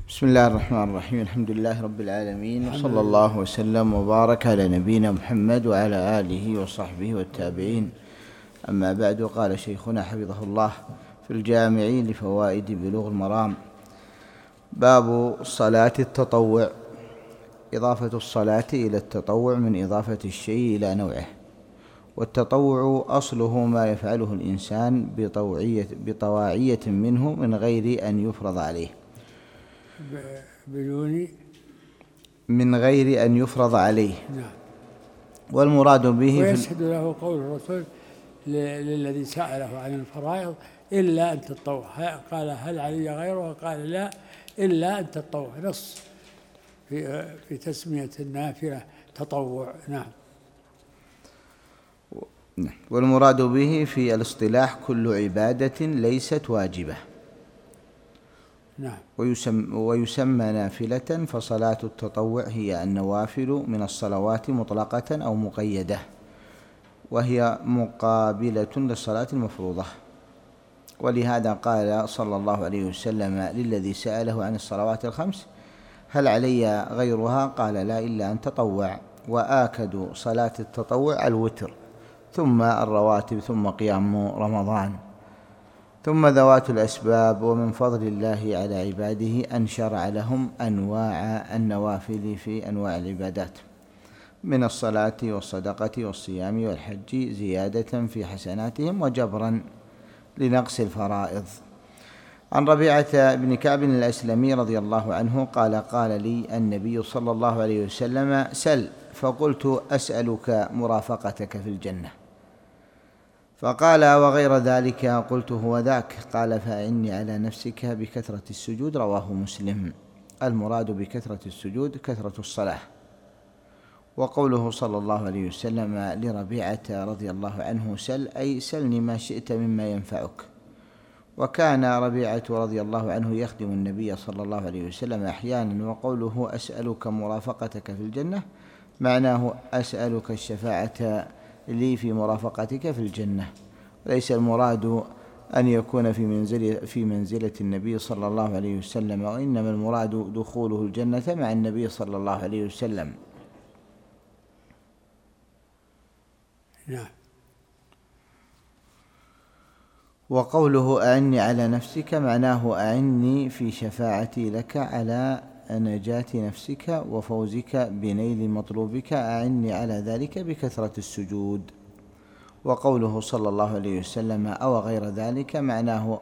بسم الله الرحمن الرحيم. الحمد لله رب العالمين، وصلى الله وسلم وبارك على نبينا محمد وعلى آله وصحبه والتابعين. أما بعد، قال شيخنا حفظه الله في الجامع لفوائد بلوغ المرام: باب صلاة التطوع. إضافة الصلاة إلى التطوع من إضافة الشيء إلى نوعه، والتطوع أصله ما يفعله الإنسان بطواعية منه من غير أن يفرض عليه، من غير أن يفرض عليه. نعم. والمراد به ويشهد له قول الرسول للذي سأله عن الفرائض: إلا أن تطوع. قال: هل علي غيره؟ قال: لا، إلا أن تطوع. نص في تسمية النافلة تطوع. نعم. والمراد به في الاصطلاح كل عبادة ليست واجبة. نعم. ويسمى نافلة، فصلاة التطوع هي النوافل من الصلوات مطلقة أو مقيدة، وهي مقابلة للصلاة المفروضة. ولهذا قال صلى الله عليه وسلم للذي سأله عن الصلوات الخمس: هل علي غيرها؟ قال: لا، إلا أن تطوع. وآكد صلاة التطوع الوتر، ثم الرواتب، ثم قيام رمضان، ثم ذوات الأسباب. ومن فضل الله على عباده أن شرع لهم أنواع النوافل في أنواع العبادات من الصلاة والصدقة والصيام والحج، زيادة في حسناتهم وجبرا لنقص الفرائض. عن ربيعة بن كعب الأسلمي رضي الله عنه قال: قال لي النبي صلى الله عليه وسلم: سل. فقلت: أسألك مرافقتك في الجنة. فقال: وغير ذلك؟ قلت: هو ذاك. قال: فأعني على نفسك بكثرة السجود. رواه مسلم. المراد بكثرة السجود كثرة الصلاة. وقوله صلى الله عليه وسلم لربيعة رضي الله عنه: سل، أي سلني ما شئت مما ينفعك. وكان ربيعة رضي الله عنه يخدم النبي صلى الله عليه وسلم أحيانا. وقوله أسألك مرافقتك في الجنة معناه أسألك الشفاعة لي في مرافقتك في الجنة. ليس المراد أن يكون في منزلة النبي صلى الله عليه وسلم، وإنما المراد دخوله الجنة مع النبي صلى الله عليه وسلم. نعم. وقوله أعني على نفسك معناه أعني في شفاعتي لك على نجاة نفسك وفوزك بنيل مطلوبك، أعني على ذلك بكثرة السجود. وقوله صلى الله عليه وسلم: أو غير ذلك معناه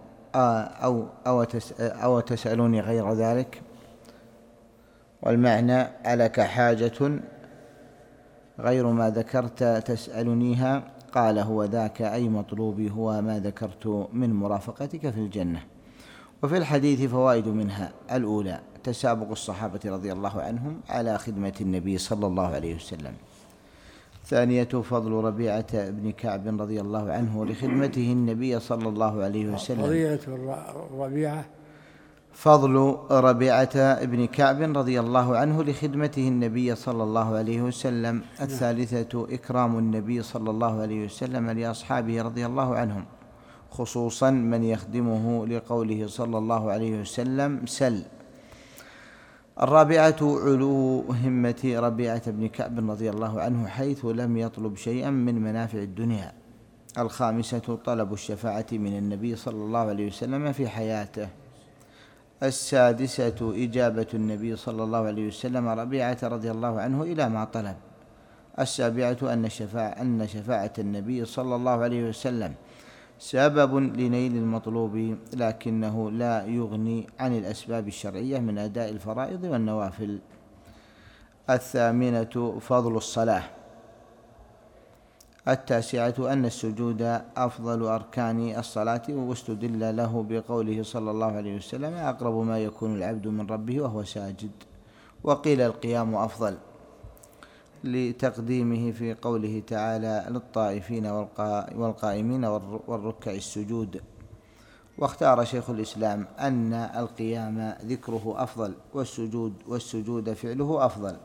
أو تسألوني غير ذلك. والمعنى: ألك حاجة غير ما ذكرت تسألنيها؟ قال: هو ذاك، أي مطلوبي هو ما ذكرت من مرافقتك في الجنة. وفي الحديث فوائد منها: الأولى تسابق الصحابة رضي الله عنهم على خدمة النبي صلى الله عليه وسلم. ثانية فضل ربيعة بن كعب رضي الله عنه لخدمته النبي صلى الله عليه وسلم. فضل ربيعة بن كعب رضي الله عنه لخدمته النبي صلى الله عليه وسلم. الثالثة إكرام النبي صلى الله عليه وسلم لأصحابه رضي الله عنهم، خصوصا من يخدمه، لقوله صلى الله عليه وسلم: سل. الرابعة علو همة ربيعة بن كعب رضي الله عنه، حيث لم يطلب شيئا من منافع الدنيا. الخامسة طلب الشفاعة من النبي صلى الله عليه وسلم في حياته. السادسة إجابة النبي صلى الله عليه وسلم ربيعة رضي الله عنه إلى ما طلب. السابعة أن شفاعة النبي صلى الله عليه وسلم سبب لنيل المطلوب، لكنه لا يغني عن الأسباب الشرعية من أداء الفرائض والنوافل. الثامنة فضل الصلاة. التاسعة أن السجود أفضل أركان الصلاة، واستدل له بقوله صلى الله عليه وسلم: أقرب ما يكون العبد من ربه وهو ساجد. وقيل القيام أفضل لتقديمه في قوله تعالى: للطائفين والقائمين والركع السجود. واختار شيخ الإسلام أن القيام ذكره أفضل، والسجود فعله أفضل.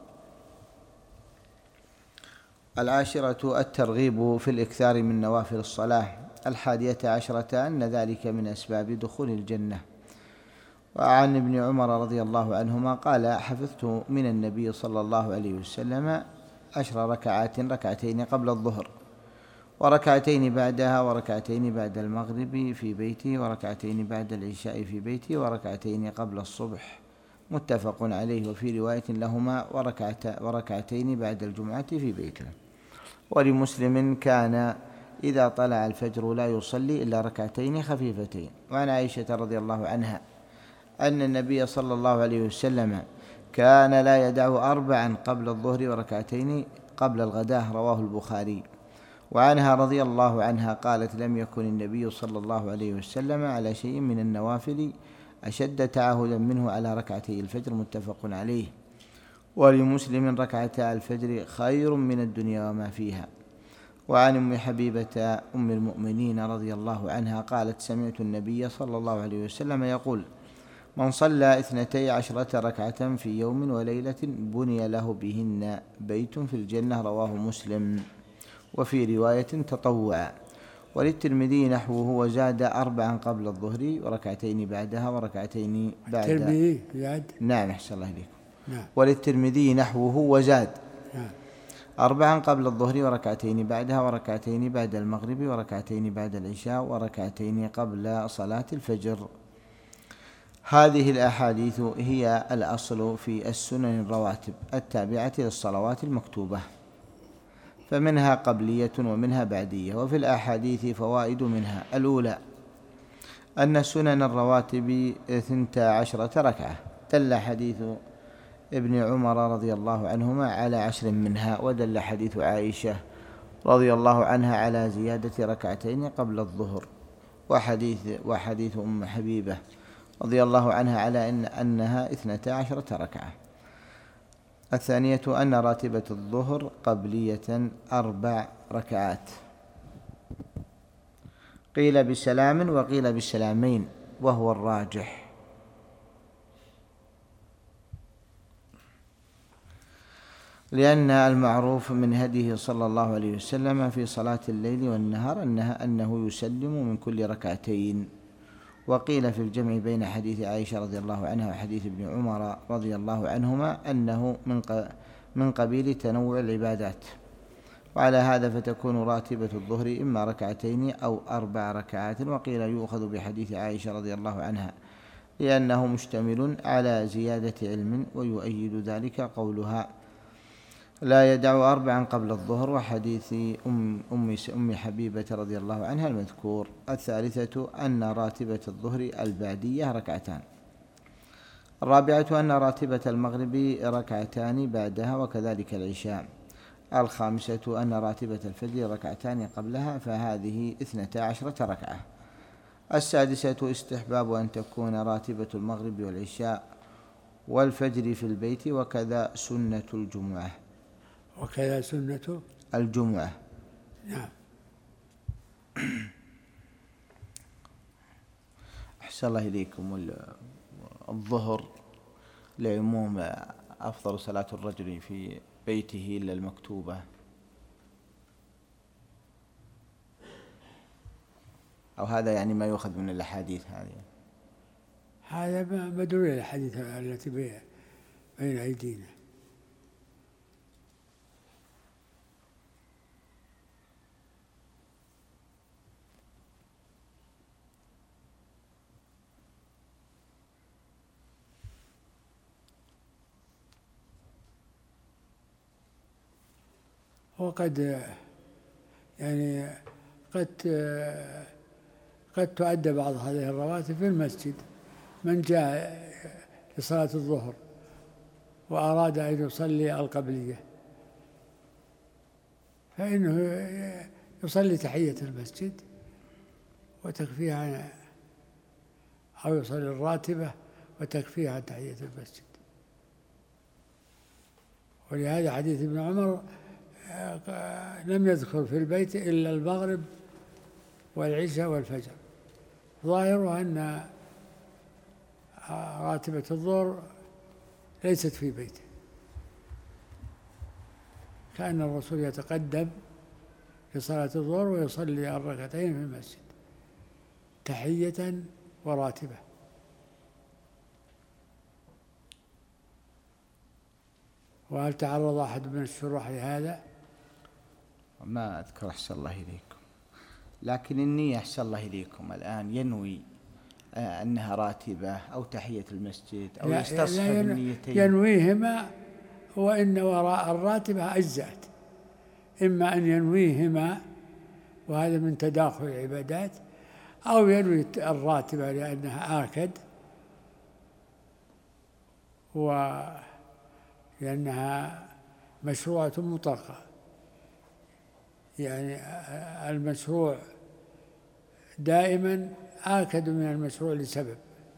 العاشرة الترغيب في الإكثار من نوافل الصلاة. 11 أن ذلك من أسباب دخول الجنة. وعن ابن عمر رضي الله عنهما قال: حفظت من النبي صلى الله عليه وسلم 10 ركعات، ركعتين قبل الظهر وركعتين بعدها وركعتين بعد المغرب في بيتي وركعتين بعد العشاء في بيتي وركعتين قبل الصبح، متفق عليه. وفي رواية لهما وركعتين بعد الجمعة في بيته. ولمسلم: كان إذا طلع الفجر لا يصلي إلا ركعتين خفيفتين. وعن عائشة رضي الله عنها أن النبي صلى الله عليه وسلم كان لا يدع 4 قبل الظهر وركعتين قبل الغداة، رواه البخاري. وعنها رضي الله عنها قالت: لم يكن النبي صلى الله عليه وسلم على شيء من النوافل أشد تعاهدا منه على ركعتي الفجر، متفق عليه. ولمسلم: ركعتا الفجر خير من الدنيا وما فيها. وعن أم حبيبة أم المؤمنين رضي الله عنها قالت: سمعت النبي صلى الله عليه وسلم يقول: من صلى 12 ركعة في يوم وليلة بني له بهن بيت في الجنة، رواه مسلم. وفي رواية: تطوعا. وللترمذي نحوه وزاد 4 قبل الظهر وركعتين بعدها وركعتين بعد. الترمذي زاد؟ نعم، أحسن الله إليكم. نعم. وللترمذي نحوه وزاد: نعم. 4 قبل الظهر وركعتين بعدها وركعتين بعد المغرب وركعتين بعد العشاء وركعتين قبل صلاة الفجر. هذه الأحاديث هي الأصل في السنن الرواتب التابعة للصلوات المكتوبة، فمنها قبلية ومنها بعدية. وفي الأحاديث فوائد، منها: الأولى أن سنن الرواتب 12 ركعة، دل حديث ابن عمر رضي الله عنهما على 10 منها، ودل حديث عائشة رضي الله عنها على زيادة ركعتين قبل الظهر، وحديث أم حبيبة رضي الله عنها على أنها 12 ركعة. الثانية أن راتبة الظهر قبلية 4 ركعات، قيل بسلام وقيل بالسلامين، وهو الراجح. لأن المعروف من هديه صلى الله عليه وسلم في صلاة الليل والنهار أنه يسلم من كل ركعتين. وقيل في الجمع بين حديث عائشة رضي الله عنها وحديث ابن عمر رضي الله عنهما أنه من قبيل تنوع العبادات. وعلى هذا فتكون راتبة الظهر إما ركعتين أو 4 ركعات. وقيل يؤخذ بحديث عائشة رضي الله عنها لأنه مشتمل على زيادة علم، ويؤيد ذلك قولها: لا يدع 4 قبل الظهر، وحديث أم حبيبة رضي الله عنها المذكور. الثالثة أن راتبة الظهر البعدية 2 ركعتان. الرابعة أن راتبة المغرب 2 ركعتان بعدها، وكذلك العشاء. الخامسة أن راتبة الفجر 2 ركعتان قبلها، فهذه 12 ركعة. السادسة استحباب أن تكون راتبة المغرب والعشاء والفجر في البيت، وكذا سنة الجمعة. وكذا سنة الجمعة. نعم. أحسن الله إليكم. الظهر لعموم أفضل صلاة الرجل في بيته إلا المكتوبة، أو هذا يعني ما يؤخذ من الأحاديث هذه؟ هذا مدلول الحديث التي بين أيدينا. وقد يعني قد تؤدى بعض هذه الرواتب في المسجد. من جاء لصلاة الظهر وأراد أن يصلي القبلية فإنه يصلي تحية المسجد وتكفيها، أو يصلي الراتبة وتكفيها تحية المسجد. ولهذا حديث ابن عمر لم يذكر في البيت إلا المغرب والعشاء والفجر، ظاهره أن راتبة الظهر ليست في بيته، كأن الرسول يتقدم لصلاة الظهر ويصلي 2 ركعتين في المسجد تحية وراتبة. وهل تعرض أحد من الشراح لهذا؟ ما أذكر أحسن الله إليكم، لكن النية أحسن الله إليكم الآن ينوي أنها راتبة أو تحية المسجد أو يستصحب النيتين. ينويهما، وإن وراء الراتبة أجزأت، إما أن ينويهما وهذا من تداخل العبادات، أو ينوي الراتبة لأنها آكد ولأنها مشروعة مطلقة، يعني المشروع دائما آكد من المشروع لسبب.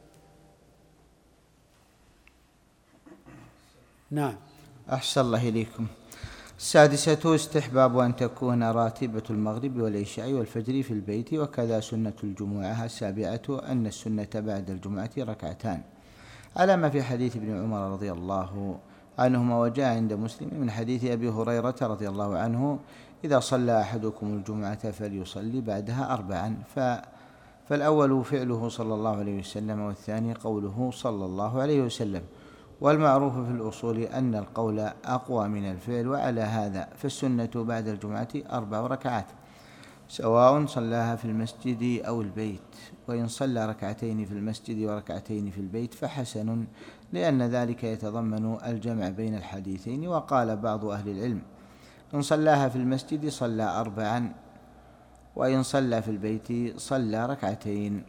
نعم. أحسن الله إليكم. السادسة استحباب أن تكون راتبة المغرب والعشاء والفجر في البيت، وكذا سنة الجمعة. السابعة أن السنة بعد الجمعة ركعتان، على ما في حديث ابن عمر رضي الله عنهما، وجاء عند مسلم من حديث أبي هريرة رضي الله عنه: إذا صلى أحدكم الجمعة فليصلي بعدها 4. فالأول فعله صلى الله عليه وسلم، والثاني قوله صلى الله عليه وسلم. والمعروف في الأصول أن القول أقوى من الفعل، وعلى هذا فالسنة بعد الجمعة 4 ركعات، سواء صلاها في المسجد أو البيت. وإن صلى ركعتين في المسجد وركعتين في البيت فحسن، لأن ذلك يتضمن الجمع بين الحديثين. وقال بعض أهل العلم: إن صلاها في المسجد صلى 4، وإن صلى في البيت صلى ركعتين.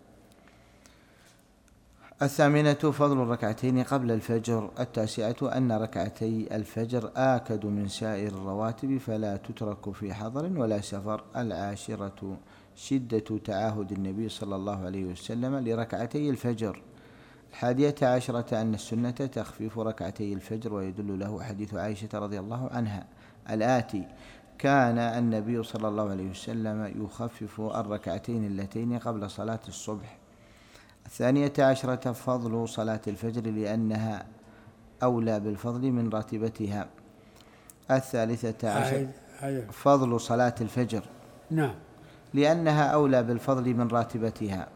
الثامنة فضل الركعتين قبل الفجر. التاسعة أن ركعتي الفجر آكد من سائر الرواتب، فلا تترك في حضر ولا سفر. العاشرة شدة تعاهد النبي صلى الله عليه وسلم لركعتي الفجر. 11 أن السنة تخفيف ركعتي الفجر، ويدل له حديث عائشة رضي الله عنها الآتي: كان النبي صلى الله عليه وسلم يخفف الركعتين اللتين قبل صلاة الصبح. 12 فضل صلاة الفجر، لأنها أولى بالفضل من راتبتها. 13 فضل صلاة الفجر، نعم، لأنها أولى بالفضل من راتبتها.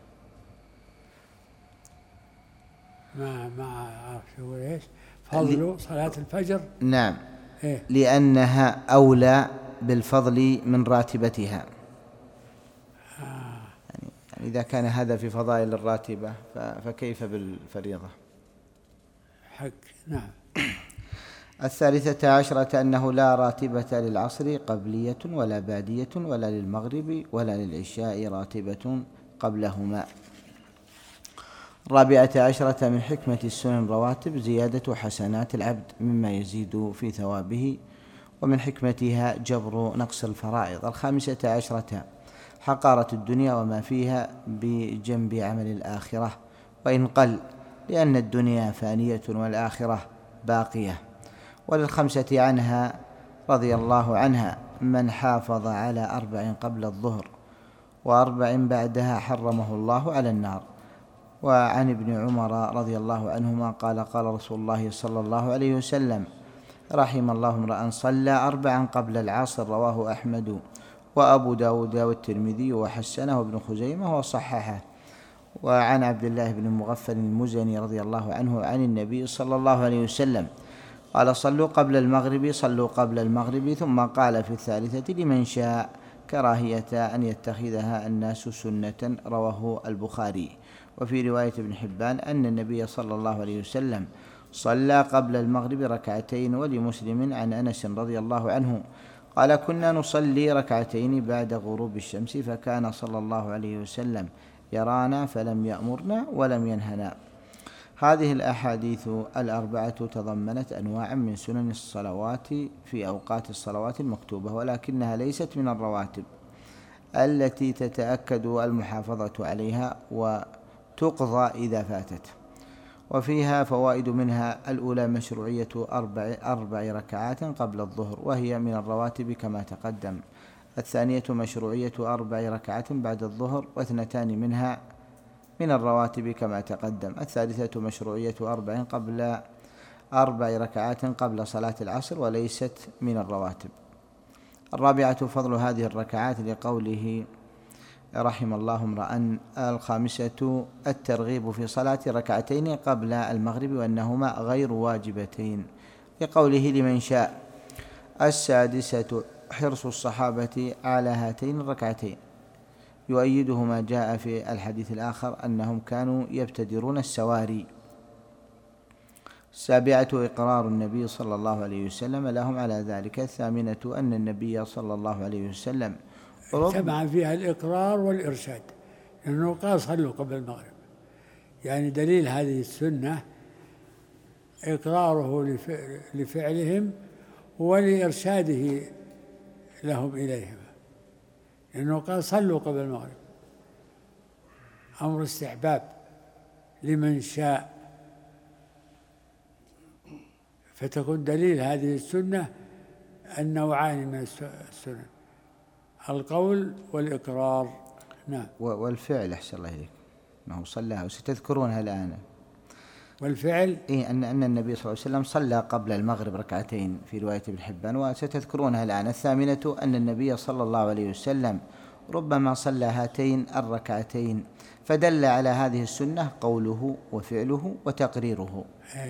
ما أعرف شو إيش فضل صلاة الفجر. نعم، إيه؟ لأنها أولى بالفضل من راتبتها. يعني إذا كان هذا في فضائل الراتبة فكيف بالفريضة؟ حق. نعم. 13 أنه لا راتبة للعصر قبلية ولا بعدية، ولا للمغرب ولا للعشاء راتبة قبلهما. 14 من حكمة السنن رواتب زيادة حسنات العبد مما يزيد في ثوابه، ومن حكمتها جبر نقص الفرائض. 15 حقارة الدنيا وما فيها بجنب عمل الآخرة، وإن قل، لأن الدنيا فانية والآخرة باقية. وللخمسة عنها رضي الله عنها: من حافظ على 4 قبل الظهر و4 بعدها حرمه الله على النار. وعن ابن عمر رضي الله عنهما قال: قال رسول الله صلى الله عليه وسلم: رحم الله امرأ صلى 4 قبل العصر. رواه أحمد وأبو داود والترمذي وحسنه ابن خزيمة وصححه. وعن عبد الله بن مغفل المزني رضي الله عنه عن النبي صلى الله عليه وسلم قال: صلوا قبل المغرب، صلوا قبل المغرب. ثم قال في الثالثة: لمن شاء، كراهية أن يتخذها الناس سنة. رواه البخاري. وفي رواية ابن حبان أن النبي صلى الله عليه وسلم صلى قبل المغرب 2. ولمسلم عن أنس رضي الله عنه قال: كنا نصلي 2 بعد غروب الشمس، فكان صلى الله عليه وسلم يرانا فلم يأمرنا ولم ينهنا. هذه الأحاديث 4 تضمنت أنواع من سنن الصلوات في أوقات الصلوات المكتوبة، ولكنها ليست من الرواتب التي تتأكد المحافظة عليها وتقضى إذا فاتت. وفيها فوائد، منها: الأولى مشروعية 4 ركعات قبل الظهر، وهي من الرواتب كما تقدم. الثانية مشروعية 4 ركعات بعد الظهر، و2 منها من الرواتب كما تقدم. الثالثة مشروعية 4 ركعات قبل صلاة العصر، وليست من الرواتب. 4 فضل هذه الركعات، لقوله: رحم الله امرأ. 5 الترغيب في صلاة 2 قبل المغرب، وأنهما غير واجبتين، لقوله لمن شاء. السادسة حرص الصحابة على هاتين الركعتين، يؤيده ما جاء في الحديث الآخر أنهم كانوا يبتدرون السواري. السابعة إقرار النبي صلى الله عليه وسلم لهم على ذلك. الثامنة أن النبي صلى الله عليه وسلم اجتمع فيها الإقرار والإرشاد، لأنه قال صلوا قبل المغرب، يعني دليل هذه السنة إقراره لفعلهم ولإرشاده لهم إليهم، لأنه قال صلوا قبل المغرب، أمر استحباب لمن شاء، فتكون دليل هذه السنة النوعان من السنن، القول والإقرار. نعم. والفعل أحسن الله إليك أنه صلىها وستذكرونها الآن. والفعل أن النبي صلى الله عليه وسلم صلى قبل المغرب ركعتين في رواية ابن حبان وستذكرونها الآن. الثامنة أن النبي صلى الله عليه وسلم ربما صلى هاتين الركعتين، فدل على هذه السنة قوله وفعله وتقريره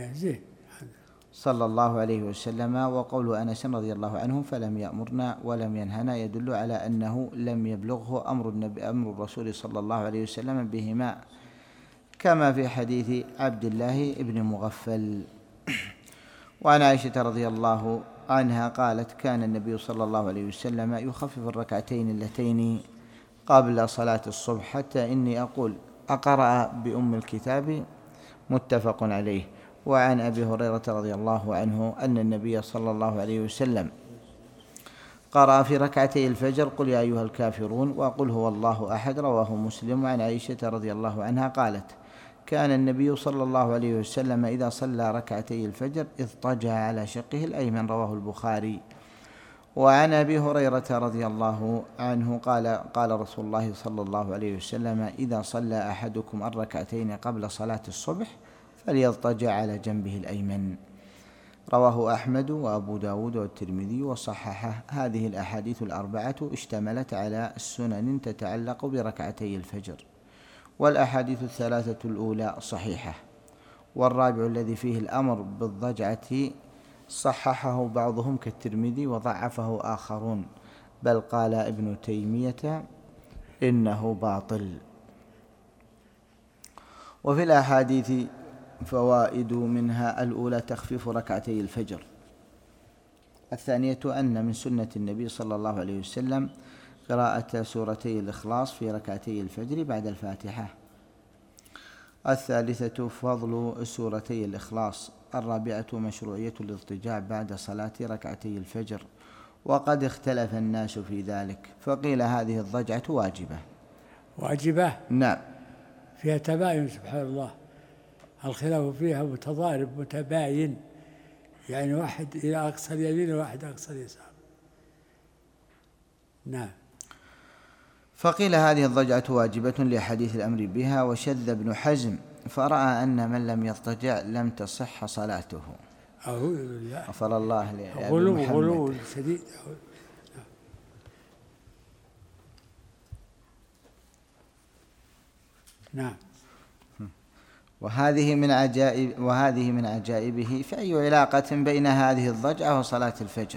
صلى الله عليه وسلم. وقول أنس رضي الله عنه فلم يأمرنا ولم ينهنا يدل على أنه لم يبلغه أمر الرسول صلى الله عليه وسلم بهما، كما في حديث عبد الله بن مغفل. وعن عائشة رضي الله عنها قالت كان النبي صلى الله عليه وسلم يخفف الركعتين اللتين قبل صلاة الصبح حتى إني أقول أقرأ بأم الكتاب، متفق عليه. وعن أبي هريرة رضي الله عنه أن النبي صلى الله عليه وسلم قرأ في ركعتي الفجر قل يا أيها الكافرون وقل هو الله أحد، رواه مسلم. وعن عائشة رضي الله عنها قالت كان النبي صلى الله عليه وسلم إذا صلى ركعتي الفجر اضطجع على شقه الأيمن، رواه البخاري. وعن أبي هريرة رضي الله عنه قال رسول الله صلى الله عليه وسلم إذا صلى أحدكم الركعتين قبل صلاة الصبح فليضطجع على جنبه الأيمن، رواه أحمد وأبو داود والترمذي وصححه. هذه الأحاديث الأربعة اشتملت على السنن تتعلق بركعتي الفجر، والأحاديث الثلاثة الأولى صحيحة، والرابع الذي فيه الأمر بالضجعة صححه بعضهم كالترمذي وضعفه آخرون، بل قال ابن تيمية إنه باطل. وفي الأحاديث فوائد، منها الأولى تخفيف ركعتي الفجر. الثانية أن من سنة النبي صلى الله عليه وسلم قراءة سورتي الإخلاص في ركعتي الفجر بعد الفاتحة. الثالثة فضل سورتي الإخلاص. الرابعة مشروعية الاضطجاع بعد صلاة ركعتي الفجر، وقد اختلف الناس في ذلك، فقيل هذه الضجعة واجبة. نعم، فيها تباين سبحان الله، الخلاف فيها متضارب متباين، يعني واحد إلى أقصى اليمين وواحد أقصى اليسار. نعم. فقيل هذه الضجعة واجبة لحديث الأمر بها. وشذ ابن حزم فرأى أن من لم يضطجع لم تصح صلاته. أعوذ بالله، غفر الله لأبي محمد. غلو شديد. نعم. وهذه من عجائبه، فأي علاقة بين هذه الضجعة وصلاة الفجر؟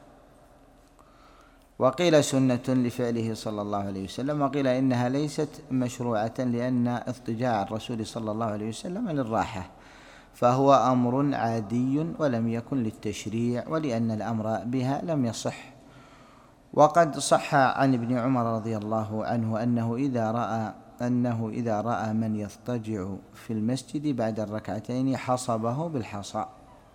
وقيل سنة لفعله صلى الله عليه وسلم، وقيل إنها ليست مشروعة لأن اضطجاع الرسول صلى الله عليه وسلم للراحة، فهو أمر عادي ولم يكن للتشريع، ولأن الأمر بها لم يصح. وقد صح عن ابن عمر رضي الله عنه أنه إذا رأى من يضطجع في المسجد بعد الركعتين حصبه بالحصى.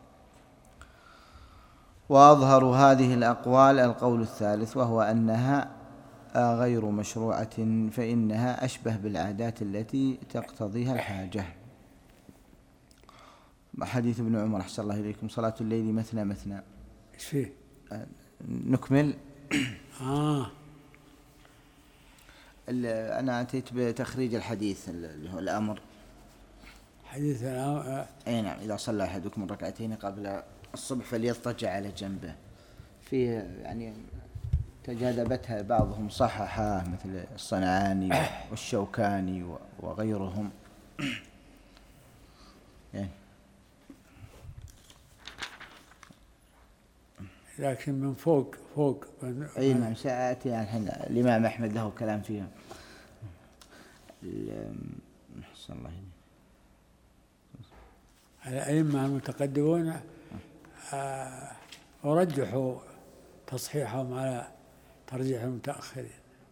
وأظهر هذه الأقوال القول الثالث، وهو أنها غير مشروعة، فإنها أشبه بالعادات التي تقتضيها الحاجة. حديث ابن عمر أحسن الله إليكم صلاة الليل مثنى مثنى. إيش فيه؟ نكمل. أنا أتيت بتخريج الحديث اللي هو الأمر. حديث أي نعم، إذا صلى أحدكم الركعتين قبل الصبح فليضطجع على جنبه. فيه يعني تجاذبتها بعضهم صححها مثل الصنعاني والشوكاني وغيرهم. يعني لكن من فوق أي نعم، سأتي الحين الإمام أحمد له كلام فيها. أحسن الله إليك. الأئمة المتقدمون ورجحوا تصحيحهم على ترجيح المتأخرين.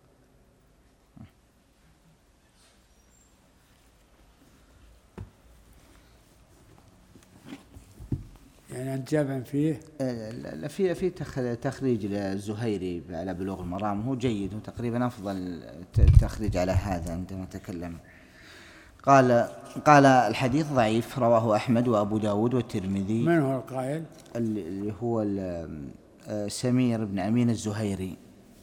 يعني أنت جامع فيه؟ في تخريج للزهيري على بلوغ المرام، هو جيد، هو تقريبا أفضل تخريج على هذا عندما تكلم. قال الحديث ضعيف، رواه أحمد وأبو داود والترمذي. من هو القائل؟ اللي هو سمير بن أمين الزهيري.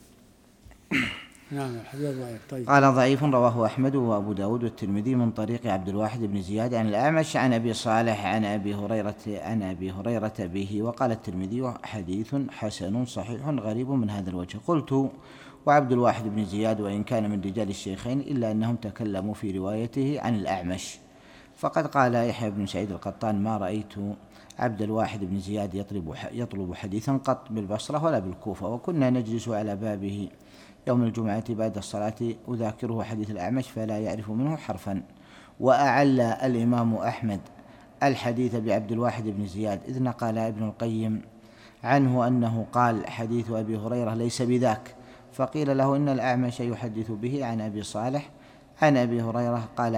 نعم الحديث ضعيف. طيب. قال ضعيف رواه أحمد وأبو داود والترمذي من طريق عبد الواحد بن زياد عن الأعمش عن أبي صالح عن أبي هريرة به. وقال الترمذي حديث حسن صحيح غريب من هذا الوجه. قلت وعبد الواحد بن زياد وإن كان من رجال الشيخين إلا أنهم تكلموا في روايته عن الأعمش. فقد قال يحيى بن سعيد القطان ما رأيت عبد الواحد بن زياد يطلب حديثا قط بالبصرة ولا بالكوفة، وكنا نجلس على بابه يوم الجمعة بعد الصلاة أذاكره حديث الأعمش فلا يعرف منه حرفا. وأعل الإمام أحمد الحديث بعبد الواحد بن زياد، إذ نقل ابن القيم عنه أنه قال حديث أبي هريرة ليس بذاك، فقيل له إن الأعمش يحدث به عن أبي صالح عن أبي هريرة. قال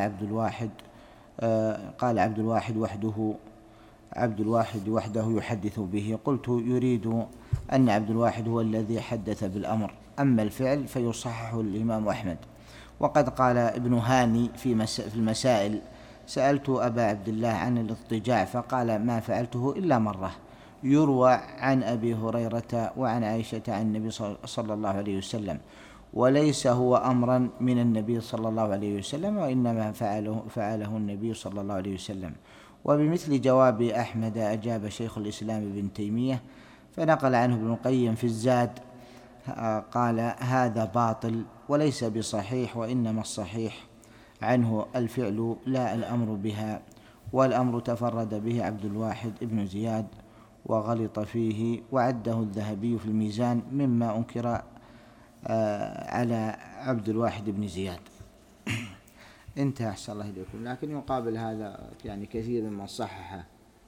عبد الواحد وحده يحدث به. قلت يريد أن عبد الواحد هو الذي حدث بالأمر، أما الفعل فيصحح الإمام أحمد. وقد قال ابن هاني في المسائل سألت أبا عبد الله عن الاضطجاع فقال ما فعلته إلا مرة. يروى عن أبي هريرة وعن عائشة عن النبي صلى الله عليه وسلم، وليس هو أمرا من النبي صلى الله عليه وسلم، وإنما فعله النبي صلى الله عليه وسلم. وبمثل جواب أحمد أجاب شيخ الإسلام ابن تيمية، فنقل عنه ابن القيم في الزاد قال هذا باطل وليس بصحيح، وإنما الصحيح عنه الفعل لا الأمر بها، والأمر تفرد به عبد الواحد ابن زياد وغلط فيه، وعده الذهبي في الميزان مما أنكر على عبد الواحد بن زياد. انتهى أحسن الله إليكم. لكن يقابل هذا يعني كثير من صححه.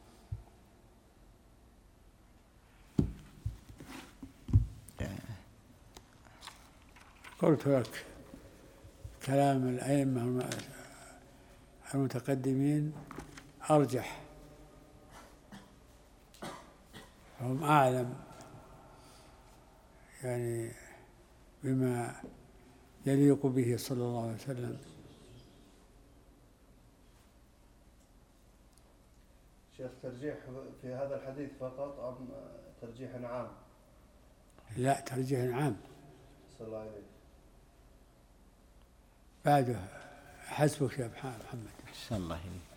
قلت لك كلام الأئمة المتقدمين أرجح، هم أعلم يعني بما يليق به صلى الله عليه وسلم. شيخ ترجيح في هذا الحديث فقط أم ترجيح عام؟ لا، ترجيح عام. صلى الله عليه. بعده حسبك يا محمد. صلى الله عليه.